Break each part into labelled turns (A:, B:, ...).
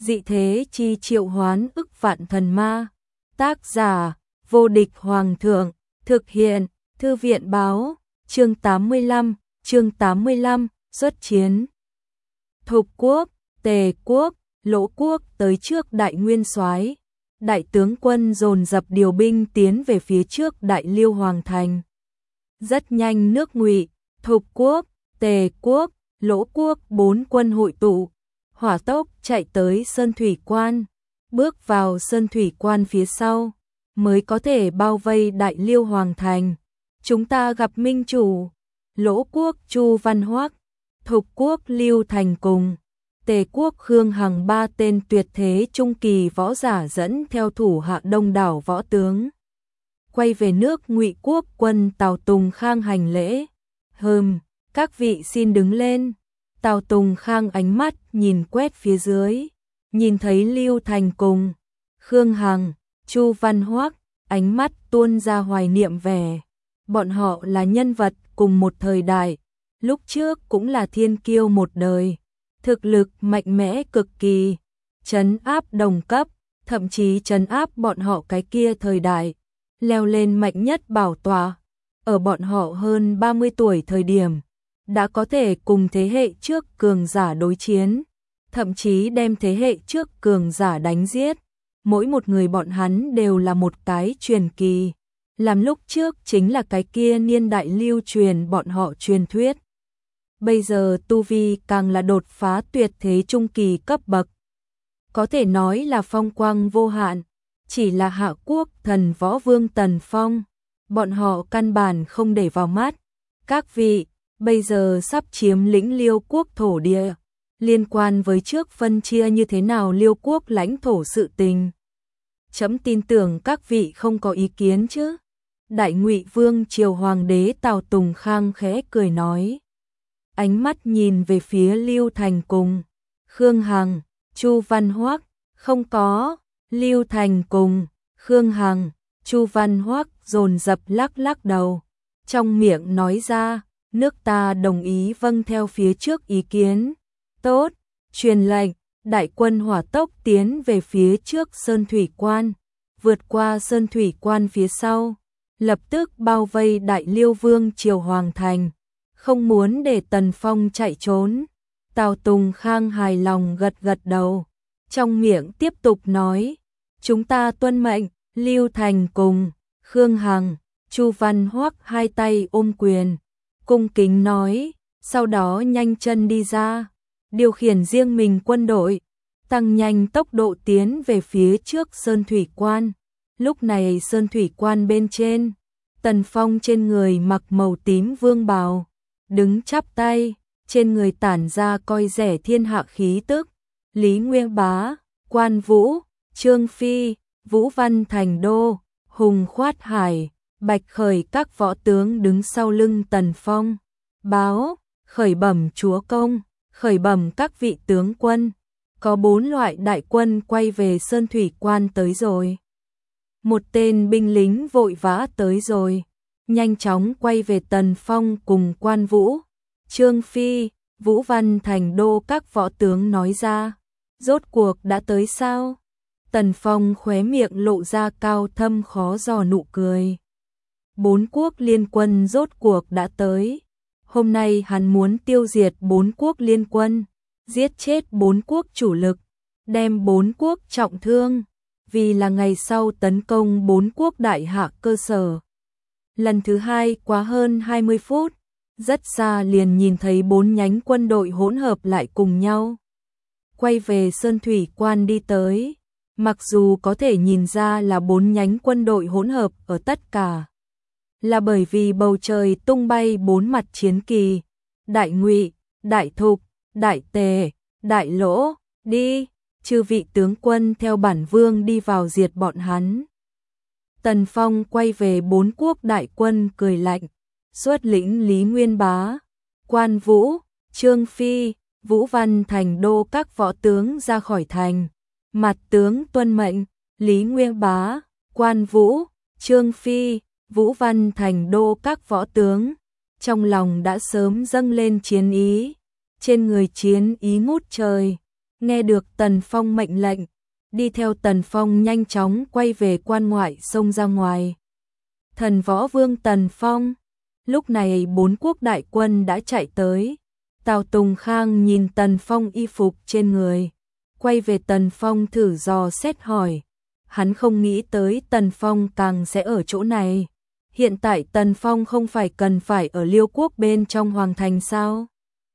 A: dị thế chi triệu hoán ức vạn thần ma. Tác giả, vô địch hoàng thượng, thực hiện, thư viện báo, chương 85, xuất chiến. Thục quốc, Tề quốc, Lỗ quốc tới trước Đại Nguyên Soái, đại tướng quân dồn dập điều binh tiến về phía trước Đại Liêu Hoàng thành. Rất nhanh nước Ngụy, Thục quốc, Tề quốc, Lỗ quốc 4 quân hội tụ, hỏa tốc chạy tới Sơn Thủy Quan, bước vào Sơn Thủy Quan phía sau, mới có thể bao vây Đại Liêu Hoàng thành. Chúng ta gặp minh chủ. Lỗ quốc Chu Văn Hoắc, Thục quốc Lưu Thành cùng Tề quốc Khương Hằng 3 tên tuyệt thế trung kỳ võ giả dẫn theo thủ hạ đông đảo võ tướng. Quay về nước Ngụy quốc quân Tào Tùng Khang hành lễ. Các vị xin đứng lên. Tào Tùng Khang ánh mắt nhìn quét phía dưới, nhìn thấy Lưu Thành cùng Khương Hằng, Chu Văn Hoắc, ánh mắt tuôn ra hoài niệm vẻ. Bọn họ là nhân vật cùng một thời đại, lúc trước cũng là thiên kiêu một đời, thực lực mạnh mẽ cực kỳ, trấn áp đồng cấp, thậm chí trấn áp bọn họ cái kia thời đại, leo lên mạnh nhất bảo tọa. Ở bọn họ hơn 30 tuổi thời điểm, đã có thể cùng thế hệ trước cường giả đối chiến, thậm chí đem thế hệ trước cường giả đánh giết. Mỗi một người bọn hắn đều là một cái truyền kỳ, làm lúc trước chính là cái kia niên đại lưu truyền bọn họ truyền thuyết. Bây giờ tu vi càng là đột phá tuyệt thế trung kỳ cấp bậc, có thể nói là phong quang vô hạn. Chỉ là Hạ quốc thần võ vương Tần Phong, bọn họ căn bản không để vào mắt. Các vị, bây giờ sắp chiếm lĩnh Liêu quốc thổ địa, liên quan với trước phân chia như thế nào Liêu quốc lãnh thổ sự tình. Chấm tin tưởng các vị không có ý kiến chứ? Đại Ngụy Vương triều hoàng đế Tào Tùng Khang khẽ cười nói. Ánh mắt nhìn về phía Lưu Thành cùng Khương Hằng, Chu Văn Hoắc, không có. Lưu Thành cùng Khương Hằng, Chu Văn Hoắc dồn dập lắc đầu, trong miệng nói ra, nước ta đồng ý vâng theo phía trước ý kiến. Tốt, truyền lệnh, đại quân hỏa tốc tiến về phía trước Sơn Thủy Quan, vượt qua Sơn Thủy Quan phía sau, lập tức bao vây Đại Liêu Vương triều hoàng thành, không muốn để Tần Phong chạy trốn. Tào Tùng Khang hài lòng gật đầu, trong miệng tiếp tục nói, chúng ta tuân mệnh. Lưu Thành cùng Khương Hằng, Chu Văn Hoắc hai tay ôm quyền, cung kính nói, sau đó nhanh chân đi ra, điều khiển riêng mình quân đội, tăng nhanh tốc độ tiến về phía trước Sơn Thủy Quan. Lúc này Sơn Thủy Quan bên trên, Tần Phong trên người mặc màu tím vương bào, đứng chắp tay, trên người tản ra coi rẻ thiên hạ khí tức. Lý Nguyên Bá, Quan Vũ, Trương Phi, Vũ Văn Thành Đô, Hùng Khoát Hải, Bạch Khởi các võ tướng đứng sau lưng Tần Phong, báo, khởi bẩm chúa công, khởi bẩm các vị tướng quân, có 4 loại đại quân quay về Sơn Thủy Quan tới rồi. Một tên binh lính vội vã tới rồi, nhanh chóng quay về Tần Phong cùng Quan Vũ, Trương Phi, Vũ Văn Thành Đô các võ tướng nói ra, rốt cuộc đã tới sao? Tần Phong khóe miệng lộ ra cao thâm khó dò nụ cười. 4 quốc liên quân rốt cuộc đã tới. Hôm nay hắn muốn tiêu diệt 4 quốc liên quân, giết chết 4 quốc chủ lực, đem 4 quốc trọng thương, vì là ngày sau tấn công 4 quốc đại hạ cơ sở. Lần thứ 2 quá hơn 20 phút, rất xa liền nhìn thấy 4 nhánh quân đội hỗn hợp lại cùng nhau, quay về Sơn Thủy Quan đi tới. Mặc dù có thể nhìn ra là 4 nhánh quân đội hỗn hợp ở tất cả, là bởi vì bầu trời tung bay 4 mặt chiến kỳ, Đại Ngụy, Đại Thục, Đại Tề, Đại Lỗ, đi, chư vị tướng quân theo bản vương đi vào diệt bọn hắn. Tần Phong quay về 4 quốc đại quân cười lạnh, xuất lĩnh Lý Nguyên Bá, Quan Vũ, Trương Phi, Vũ Văn Thành Đô các võ tướng ra khỏi thành. Mặt tướng tuân mệnh. Lý Nguyên Bá, Quan Vũ, Trương Phi, Vũ Văn Thành Đô các võ tướng, trong lòng đã sớm dâng lên chiến ý, trên người chiến ý ngút trời, Nghe được Tần Phong mệnh lệnh, đi theo Tần Phong nhanh chóng quay về quan ngoại xông ra ngoài. Thần Võ Vương Tần Phong. Lúc này 4 quốc đại quân đã chạy tới. Tào Tùng Khang nhìn Tần Phong y phục trên người, quay về Tần Phong thử dò xét hỏi. Hắn không nghĩ tới Tần Phong càng sẽ ở chỗ này. Hiện tại Tần Phong không phải cần phải ở Liêu quốc bên trong hoàng thành sao?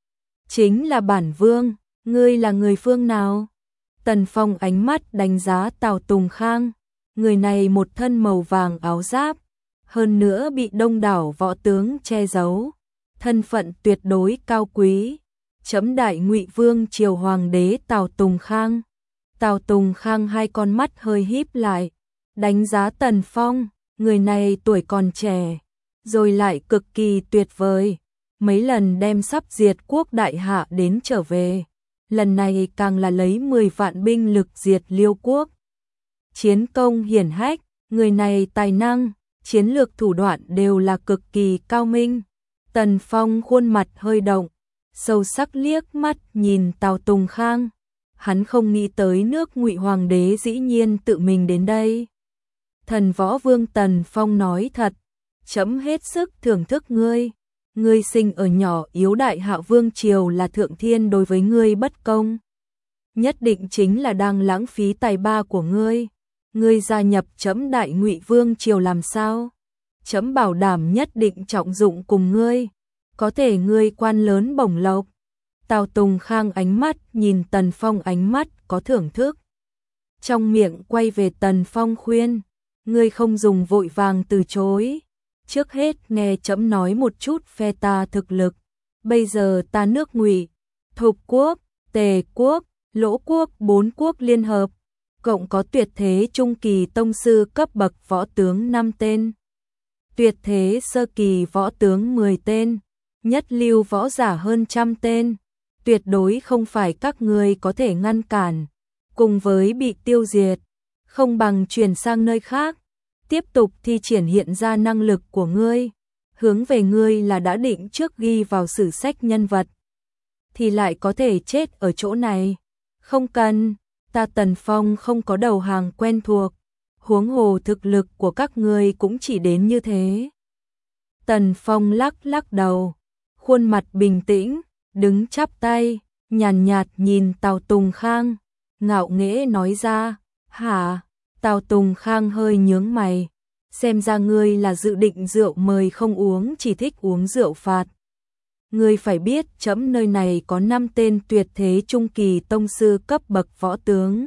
A: Chính là bản vương, ngươi là người phương nào? Tần Phong ánh mắt đánh giá Tào Tùng Khang, người này một thân màu vàng áo giáp, hơn nữa bị đông đảo võ tướng che giấu, thân phận tuyệt đối cao quý. Chấm Đại Ngụy Vương triều hoàng đế Tào Tùng Khang. Tào Tùng Khang hai con mắt hơi híp lại, đánh giá Tần Phong, người này tuổi còn trẻ, rồi lại cực kỳ tuyệt vời, mấy lần đem sắp diệt quốc đại hạ đến trở về, lần này càng là lấy 10 vạn binh lực diệt Liêu quốc. Chiến công hiển hách, người này tài năng, chiến lược thủ đoạn đều là cực kỳ cao minh. Tần Phong khuôn mặt hơi động, sâu sắc liếc mắt nhìn Tào Tùng Khang. Hắn không nghĩ tới nước Ngụy hoàng đế dĩ nhiên tự mình đến đây. Thần Võ Vương Tần Phong nói thật, chấm hết sức thưởng thức ngươi. Ngươi sinh ở nhỏ yếu đại hạ vương triều là thượng thiên đối với ngươi bất công. Nhất định chính là đang lãng phí tài ba của ngươi. Ngươi gia nhập chấm Đại Ngụy Vương triều làm sao? Chấm bảo đảm nhất định trọng dụng cùng ngươi. Có thể ngươi quan lớn bổng lộc. Tào Tùng Khang ánh mắt nhìn Tần Phong ánh mắt có thưởng thức. Trong miệng quay về Tần Phong khuyên, ngươi không dùng vội vàng từ chối. Trước hết nghe chấm nói một chút phe ta thực lực. Bây giờ ta nước Ngụy, Thục quốc, Tề quốc, Lỗ quốc 4 quốc liên hợp, cộng có tuyệt thế trung kỳ tông sư cấp bậc võ tướng 5 tên, tuyệt thế sơ kỳ võ tướng 10 tên, nhất lưu võ giả hơn 100 tên. Tuyệt đối không phải các ngươi có thể ngăn cản, cùng với bị tiêu diệt, không bằng chuyển sang nơi khác, tiếp tục thi triển hiện ra năng lực của ngươi, hướng về ngươi là đã định trước ghi vào sử sách nhân vật, thì lại có thể chết ở chỗ này. Không cần, ta Tần Phong không có đầu hàng quen thuộc, huống hồ thực lực của các ngươi cũng chỉ đến như thế. Tần Phong lắc lắc đầu, khuôn mặt bình tĩnh, đứng chắp tay, nhàn nhạt nhìn Tào Tùng Khang, ngạo nghễ nói ra. Hả? Tào Tùng Khang hơi nhướng mày, xem ra ngươi là dự định rượu mời không uống, chỉ thích uống rượu phạt. Ngươi phải biết chấm nơi này có 5 tên tuyệt thế trung kỳ tông sư cấp bậc võ tướng.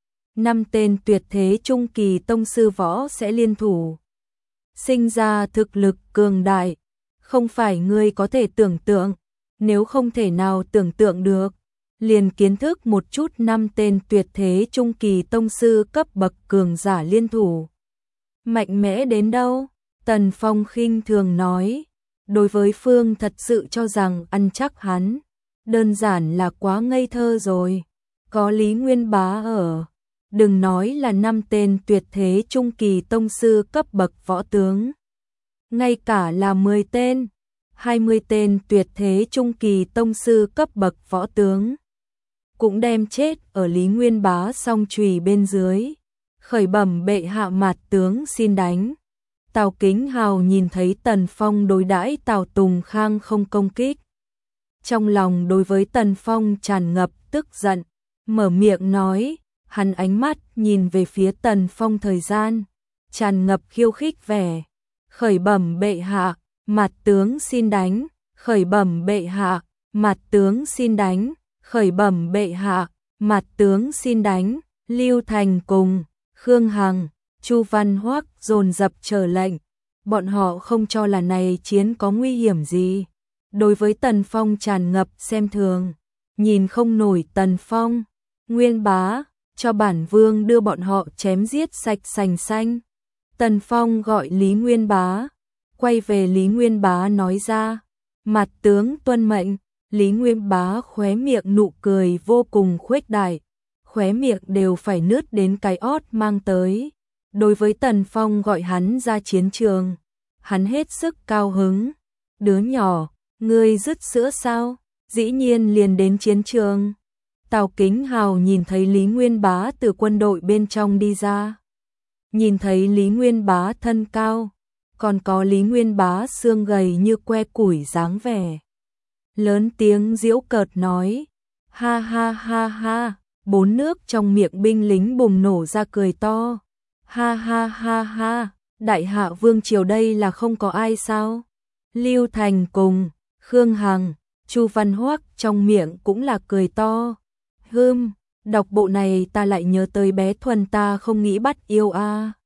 A: 5 tên tuyệt thế trung kỳ tông sư võ sẽ liên thủ, sinh ra thực lực cường đại, không phải ngươi có thể tưởng tượng. Nếu không thể nào tưởng tượng được, liền kiến thức một chút 5 tên tuyệt thế trung kỳ tông sư cấp bậc cường giả liên thủ. Mạnh mẽ đến đâu? Tần Phong khinh thường nói, đối với phương thật sự cho rằng ăn chắc hắn, đơn giản là quá ngây thơ rồi. Có Lý Nguyên Bá ở, đừng nói là 5 tên tuyệt thế trung kỳ tông sư cấp bậc võ tướng, ngay cả là 10 tên, 20 tên tuyệt thế trung kỳ tông sư cấp bậc võ tướng cũng đem chết ở Lý Nguyên Bá song chùy bên dưới. Khởi bẩm bệ hạ, mạt tướng xin đánh. Tào Kính Hào nhìn thấy Tần Phong đối đãi Tào Tùng Khang không công kích, trong lòng đối với Tần Phong tràn ngập tức giận, mở miệng nói. Hắn ánh mắt nhìn về phía Tần Phong thời gian tràn ngập khiêu khích vẻ. Khởi bẩm bệ hạ, mạt tướng xin đánh. Khởi bẩm bệ hạ, mạt tướng xin đánh. Khởi bẩm bệ hạ, mạt tướng xin đánh. Lưu Thành cùng Khương Hằng, Chu Văn Hoắc dồn dập chờ lệnh. Bọn họ không cho là này chiến có nguy hiểm gì. Đối với Tần Phong tràn ngập xem thường, nhìn không nổi Tần Phong. Nguyên Bá, cho bản vương đưa bọn họ chém giết sạch sành xanh. Tần Phong gọi Lý Nguyên Bá, quay về Lý Nguyên Bá nói ra. Mạt tướng tuân mệnh. Lý Nguyên Bá khóe miệng nụ cười vô cùng khuếch đại, khóe miệng đều phải nứt đến cái ót mang tới. Đối với Tần Phong gọi hắn ra chiến trường, hắn hết sức cao hứng. Đứa nhỏ, ngươi dứt sữa sao? Dĩ nhiên liền đến chiến trường. Tào Kính Hào nhìn thấy Lý Nguyên Bá từ quân đội bên trong đi ra. Nhìn thấy Lý Nguyên Bá thân cao, còn có Lý Nguyên Bá xương gầy như que củi dáng vẻ. Lớn tiếng giễu cợt nói, ha ha ha ha, bốn nước trong miệng binh lính bùng nổ ra cười to. Ha ha ha ha, đại hạ vương triều đây là không có ai sao? Lưu Thành cùng Khương Hằng, Chu Văn Hoắc trong miệng cũng là cười to. Đọc bộ này ta lại nhớ tới bé Thuần ta không nghĩ bắt yêu a.